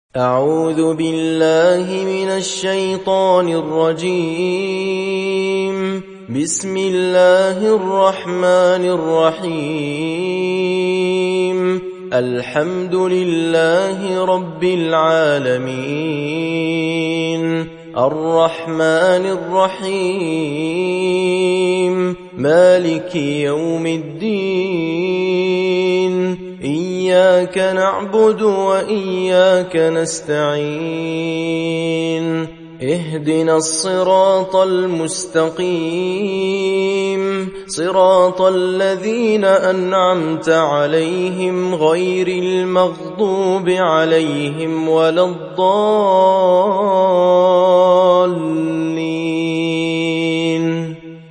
أعوذ بالله من الشيطان الرجيم. بسم الله الرحمن الرحيم. الحمد لله رب العالمين، الرحمن الرحيم، مالك يوم الدين، إياك نعبد وإياك نستعين، اهدنا الصراط المستقيم، صراط الذين أنعمت عليهم غير المغضوب عليهم ولا الضالين.